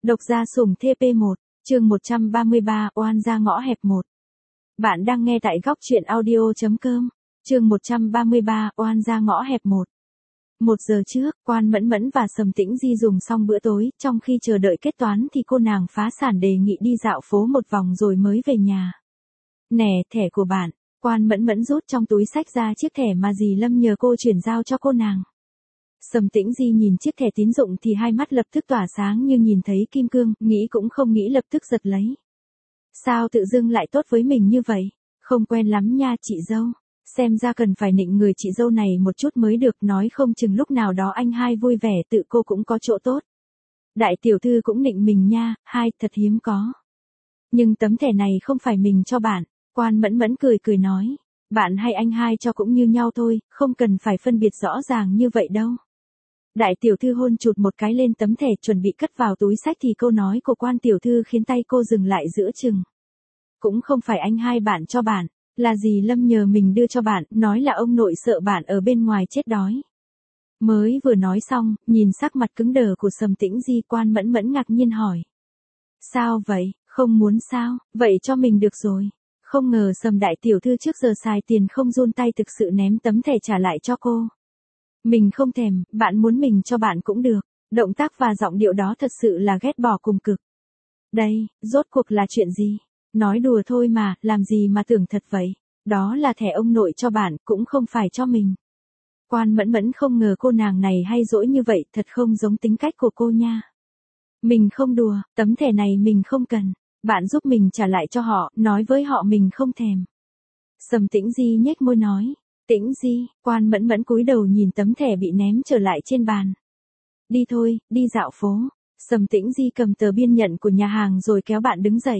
Độc gia sủng TP1, chương 133, oan ra ngõ hẹp 1. Bạn đang nghe tại góc truyện audio.com, chương 133, oan ra ngõ hẹp 1. 1 giờ trước, Quan Mẫn Mẫn và Sầm Tĩnh Di dùng xong bữa tối, trong khi chờ đợi kết toán thì cô nàng phá sản đề nghị đi dạo phố một vòng rồi mới về nhà. Nè, thẻ của bạn. Quan Mẫn Mẫn rút trong túi xách ra chiếc thẻ mà dì Lâm nhờ cô chuyển giao cho cô nàng. Sầm Tĩnh Di nhìn chiếc thẻ tín dụng thì hai mắt lập tức tỏa sáng như nhìn thấy kim cương, nghĩ cũng không nghĩ lập tức giật lấy. Sao tự dưng lại tốt với mình như vậy? Không quen lắm nha chị dâu. Xem ra cần phải nịnh người chị dâu này một chút mới được, nói không chừng lúc nào đó anh hai vui vẻ tự cô cũng có chỗ tốt. Đại tiểu thư cũng nịnh mình nha, hai, thật hiếm có. Nhưng tấm thẻ này không phải mình cho bạn. Quan Mẫn Mẫn cười cười nói. Bạn hay anh hai cho cũng như nhau thôi, không cần phải phân biệt rõ ràng như vậy đâu. Đại tiểu thư hôn chụt một cái lên tấm thẻ chuẩn bị cất vào túi xách thì câu nói của quan tiểu thư khiến tay cô dừng lại giữa chừng. Cũng không phải anh hai bạn cho bạn, là dì Lâm nhờ mình đưa cho bạn, nói là ông nội sợ bạn ở bên ngoài chết đói. Mới vừa nói xong, nhìn sắc mặt cứng đờ của Sầm Tĩnh Di, Quan Mẫn Mẫn ngạc nhiên hỏi. Sao vậy, không muốn sao, vậy cho mình được rồi. Không ngờ Sầm đại tiểu thư trước giờ xài tiền không run tay thực sự ném tấm thẻ trả lại cho cô. Mình không thèm, bạn muốn mình cho bạn cũng được. Động tác và giọng điệu đó thật sự là ghét bỏ cùng cực. Đây, rốt cuộc là chuyện gì? Nói đùa thôi mà, làm gì mà tưởng thật vậy? Đó là thẻ ông nội cho bạn, cũng không phải cho mình. Quan Mẫn Mẫn không ngờ cô nàng này hay dỗi như vậy, thật không giống tính cách của cô nha. Mình không đùa, tấm thẻ này mình không cần. Bạn giúp mình trả lại cho họ, nói với họ mình không thèm. Sầm Tĩnh Di nhếch môi nói. Tĩnh Di, Quan Mẫn Mẫn cúi đầu nhìn tấm thẻ bị ném trở lại trên bàn. Đi thôi, đi dạo phố. Sầm Tĩnh Di cầm tờ biên nhận của nhà hàng rồi kéo bạn đứng dậy.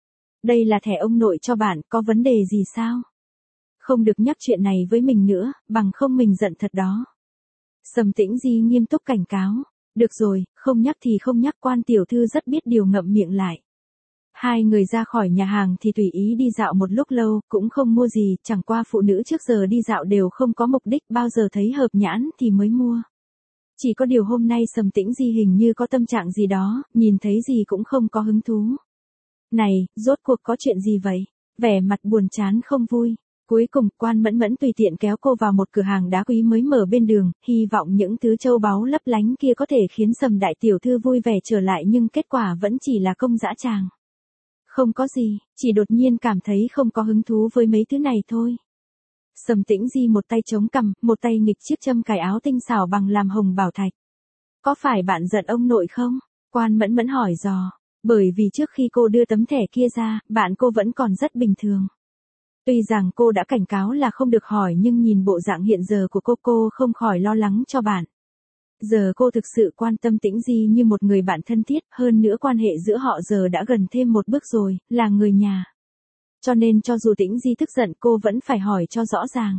Đây là thẻ ông nội cho bạn, có vấn đề gì sao? Không được nhắc chuyện này với mình nữa, bằng không mình giận thật đó. Sầm Tĩnh Di nghiêm túc cảnh cáo. Được rồi, không nhắc thì không nhắc, quan tiểu thư rất biết điều, ngậm miệng lại. Hai người ra khỏi nhà hàng thì tùy ý đi dạo một lúc lâu, cũng không mua gì, chẳng qua phụ nữ trước giờ đi dạo đều không có mục đích, bao giờ thấy hợp nhãn thì mới mua. Chỉ có điều hôm nay Sầm Tĩnh Di hình như có tâm trạng gì đó, nhìn thấy gì cũng không có hứng thú. Này, rốt cuộc có chuyện gì vậy? Vẻ mặt buồn chán không vui. Cuối cùng, Quan Mẫn Mẫn tùy tiện kéo cô vào một cửa hàng đá quý mới mở bên đường, hy vọng những thứ châu báu lấp lánh kia có thể khiến Sầm đại tiểu thư vui vẻ trở lại, nhưng kết quả vẫn chỉ là công dã tràng. Không có gì, chỉ đột nhiên cảm thấy không có hứng thú với mấy thứ này thôi. Sầm Tĩnh Di một tay chống cằm, một tay nghịch chiếc châm cài áo tinh xảo bằng làm hồng bảo thạch. Có phải bạn giận ông nội không? Quan Mẫn Mẫn hỏi dò. Bởi vì trước khi cô đưa tấm thẻ kia ra, bạn cô vẫn còn rất bình thường. Tuy rằng cô đã cảnh cáo là không được hỏi, nhưng nhìn bộ dạng hiện giờ của cô không khỏi lo lắng cho bạn. Giờ cô thực sự quan tâm Tĩnh Di như một người bạn thân thiết, hơn nữa quan hệ giữa họ giờ đã gần thêm một bước rồi, là người nhà. Cho nên cho dù Tĩnh Di tức giận cô vẫn phải hỏi cho rõ ràng.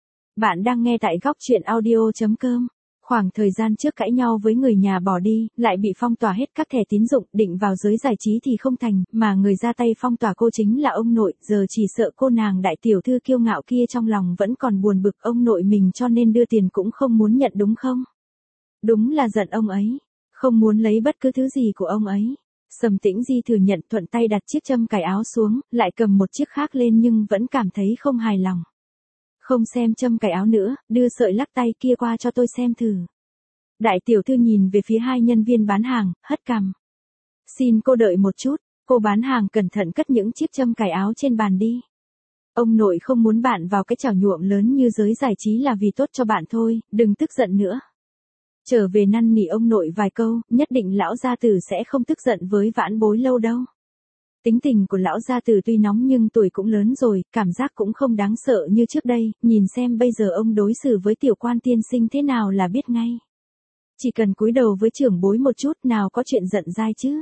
Bạn đang nghe tại góc truyện audio.com. Khoảng thời gian trước cãi nhau với người nhà bỏ đi, lại bị phong tỏa hết các thẻ tín dụng, định vào giới giải trí thì không thành, mà người ra tay phong tỏa cô chính là ông nội, giờ chỉ sợ cô nàng đại tiểu thư kiêu ngạo kia trong lòng vẫn còn buồn bực ông nội mình cho nên đưa tiền cũng không muốn nhận đúng không? Đúng là giận ông ấy, không muốn lấy bất cứ thứ gì của ông ấy. Sầm Tĩnh Di thừa nhận, thuận tay đặt chiếc châm cài áo xuống, lại cầm một chiếc khác lên nhưng vẫn cảm thấy không hài lòng. Không xem châm cài áo nữa, đưa sợi lắc tay kia qua cho tôi xem thử. Đại tiểu thư nhìn về phía hai nhân viên bán hàng, hất cằm. Xin cô đợi một chút, cô bán hàng cẩn thận cất những chiếc châm cài áo trên bàn đi. Ông nội không muốn bạn vào cái chảo nhuộm lớn như giới giải trí là vì tốt cho bạn thôi, đừng tức giận nữa. Trở về năn nỉ ông nội vài câu, nhất định lão gia tử sẽ không tức giận với vãn bối lâu đâu. Tính tình của lão gia tử tuy nóng nhưng tuổi cũng lớn rồi, cảm giác cũng không đáng sợ như trước đây, nhìn xem bây giờ ông đối xử với tiểu Quan tiên sinh thế nào là biết ngay. Chỉ cần cúi đầu với trưởng bối một chút, nào có chuyện giận dai chứ.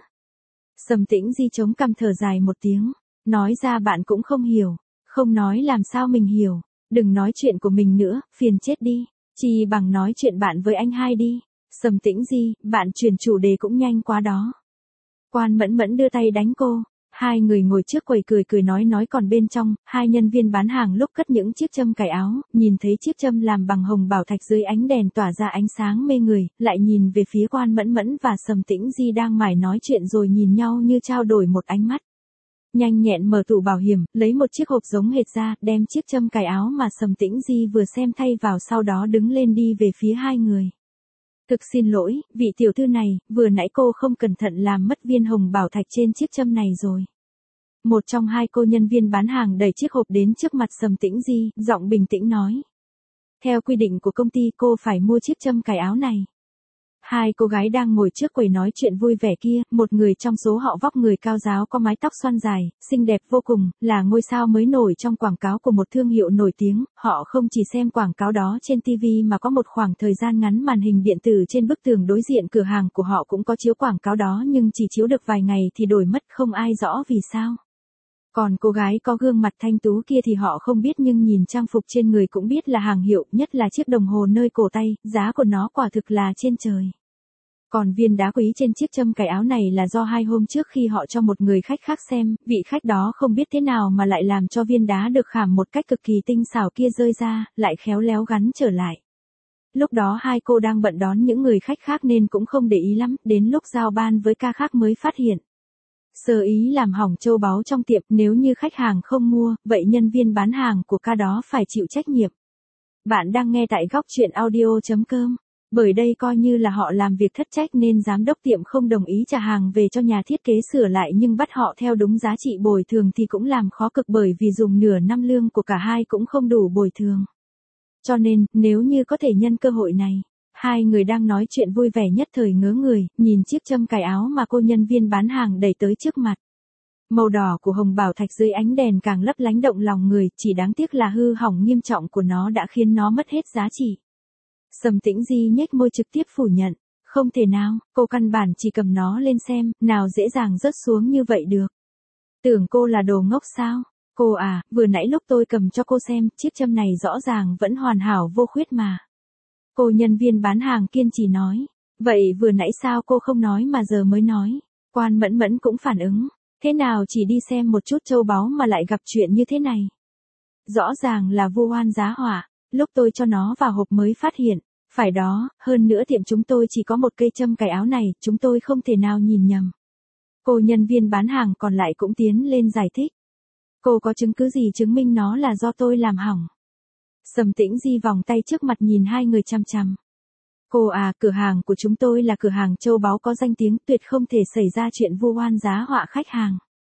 Sầm Tĩnh Di chống cằm thở dài một tiếng, nói ra bạn cũng không hiểu, không nói làm sao mình hiểu, đừng nói chuyện của mình nữa, phiền chết đi, chỉ bằng nói chuyện bạn với anh hai đi. Sầm Tĩnh Di, bạn chuyển chủ đề cũng nhanh quá đó. Quan Mẫn Mẫn đưa tay đánh cô. Hai người ngồi trước quầy cười cười nói còn bên trong, hai nhân viên bán hàng lúc cất những chiếc châm cài áo, nhìn thấy chiếc châm làm bằng hồng bảo thạch dưới ánh đèn tỏa ra ánh sáng mê người, lại nhìn về phía Quan Mẫn Mẫn và Sầm Tĩnh Di đang mải nói chuyện rồi nhìn nhau như trao đổi một ánh mắt. Nhanh nhẹn mở tủ bảo hiểm, lấy một chiếc hộp giống hệt ra, đem chiếc châm cài áo mà Sầm Tĩnh Di vừa xem thay vào, sau đó đứng lên đi về phía hai người. Thực xin lỗi, vị tiểu thư này, vừa nãy cô không cẩn thận làm mất viên hồng bảo thạch trên chiếc châm này rồi. Một trong hai cô nhân viên bán hàng đẩy chiếc hộp đến trước mặt Sầm Tĩnh Di, giọng bình tĩnh nói. Theo quy định của công ty cô phải mua chiếc châm cài áo này. Hai cô gái đang ngồi trước quầy nói chuyện vui vẻ kia, một người trong số họ vóc người cao ráo có mái tóc xoăn dài, xinh đẹp vô cùng, là ngôi sao mới nổi trong quảng cáo của một thương hiệu nổi tiếng. Họ không chỉ xem quảng cáo đó trên TV mà có một khoảng thời gian ngắn màn hình điện tử trên bức tường đối diện cửa hàng của họ cũng có chiếu quảng cáo đó, nhưng chỉ chiếu được vài ngày thì đổi mất, không ai rõ vì sao. Còn cô gái có gương mặt thanh tú kia thì họ không biết, nhưng nhìn trang phục trên người cũng biết là hàng hiệu, nhất là chiếc đồng hồ nơi cổ tay, giá của nó quả thực là trên trời. Còn viên đá quý trên chiếc châm cài áo này là do 2 hôm trước khi họ cho một người khách khác xem, vị khách đó không biết thế nào mà lại làm cho viên đá được khảm một cách cực kỳ tinh xảo kia rơi ra, lại khéo léo gắn trở lại. Lúc đó hai cô đang bận đón những người khách khác nên cũng không để ý lắm, đến lúc giao ban với ca khác mới phát hiện. Sơ ý làm hỏng châu báu trong tiệm, nếu như khách hàng không mua, vậy nhân viên bán hàng của ca đó phải chịu trách nhiệm. Bạn đang nghe tại góc truyện audio.com. Bởi đây coi như là họ làm việc thất trách nên giám đốc tiệm không đồng ý trả hàng về cho nhà thiết kế sửa lại, nhưng bắt họ theo đúng giá trị bồi thường thì cũng làm khó cực, bởi vì dùng nửa năm lương của cả hai cũng không đủ bồi thường. Cho nên, nếu như có thể nhân cơ hội này, hai người đang nói chuyện vui vẻ nhất thời ngớ người, nhìn chiếc châm cài áo mà cô nhân viên bán hàng đẩy tới trước mặt. Màu đỏ của hồng bảo thạch dưới ánh đèn càng lấp lánh động lòng người, chỉ đáng tiếc là hư hỏng nghiêm trọng của nó đã khiến nó mất hết giá trị. Sầm Tĩnh Di nhếch môi trực tiếp phủ nhận, không thể nào, cô căn bản chỉ cầm nó lên xem, nào dễ dàng rớt xuống như vậy được. Tưởng cô là đồ ngốc sao? Cô à, vừa nãy lúc tôi cầm cho cô xem, chiếc châm này rõ ràng vẫn hoàn hảo vô khuyết mà. Cô nhân viên bán hàng kiên trì nói, vậy vừa nãy sao cô không nói mà giờ mới nói? Quan Mẫn Mẫn cũng phản ứng, thế nào chỉ đi xem một chút châu báu mà lại gặp chuyện như thế này? Rõ ràng là vu oan giá họa. Lúc tôi cho nó vào hộp mới phát hiện, phải đó, hơn nữa tiệm chúng tôi chỉ có một cây châm cài áo này, chúng tôi không thể nào nhìn nhầm. Cô nhân viên bán hàng còn lại cũng tiến lên giải thích. Cô có chứng cứ gì chứng minh nó là do tôi làm hỏng? Sầm Tĩnh Di vòng tay trước mặt nhìn hai người chằm chằm. Cô à, cửa hàng của chúng tôi là cửa hàng châu báu có danh tiếng, tuyệt không thể xảy ra chuyện vu oan giá họa khách hàng.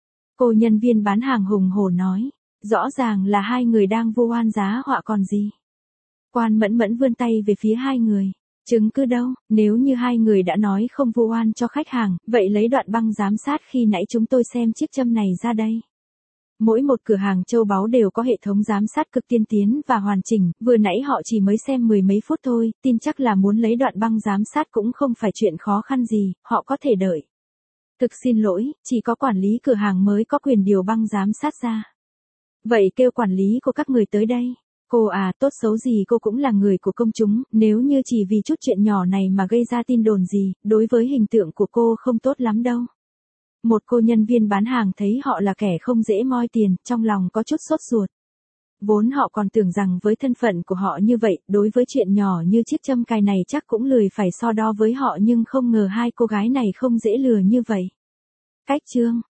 Cô nhân viên bán hàng hùng hổ nói, rõ ràng là hai người đang vu oan giá họa còn gì. Quan Mẫn Mẫn vươn tay về phía hai người. Chứng cứ đâu, nếu như hai người đã nói không vu oan cho khách hàng, vậy lấy đoạn băng giám sát khi nãy chúng tôi xem chiếc châm này ra đây. Mỗi một cửa hàng châu báu đều có hệ thống giám sát cực tiên tiến và hoàn chỉnh, vừa nãy họ chỉ mới xem 10 mấy phút thôi, tin chắc là muốn lấy đoạn băng giám sát cũng không phải chuyện khó khăn gì, họ có thể đợi. Thực xin lỗi, chỉ có quản lý cửa hàng mới có quyền điều băng giám sát ra. Vậy kêu quản lý của các người tới đây. Cô à, tốt xấu gì cô cũng là người của công chúng, nếu như chỉ vì chút chuyện nhỏ này mà gây ra tin đồn gì, đối với hình tượng của cô không tốt lắm đâu. Một cô nhân viên bán hàng thấy họ là kẻ không dễ moi tiền, trong lòng có chút sốt ruột. Vốn họ còn tưởng rằng với thân phận của họ như vậy, đối với chuyện nhỏ như chiếc châm cài này chắc cũng lười phải so đo với họ, nhưng không ngờ hai cô gái này không dễ lừa như vậy. Cách chương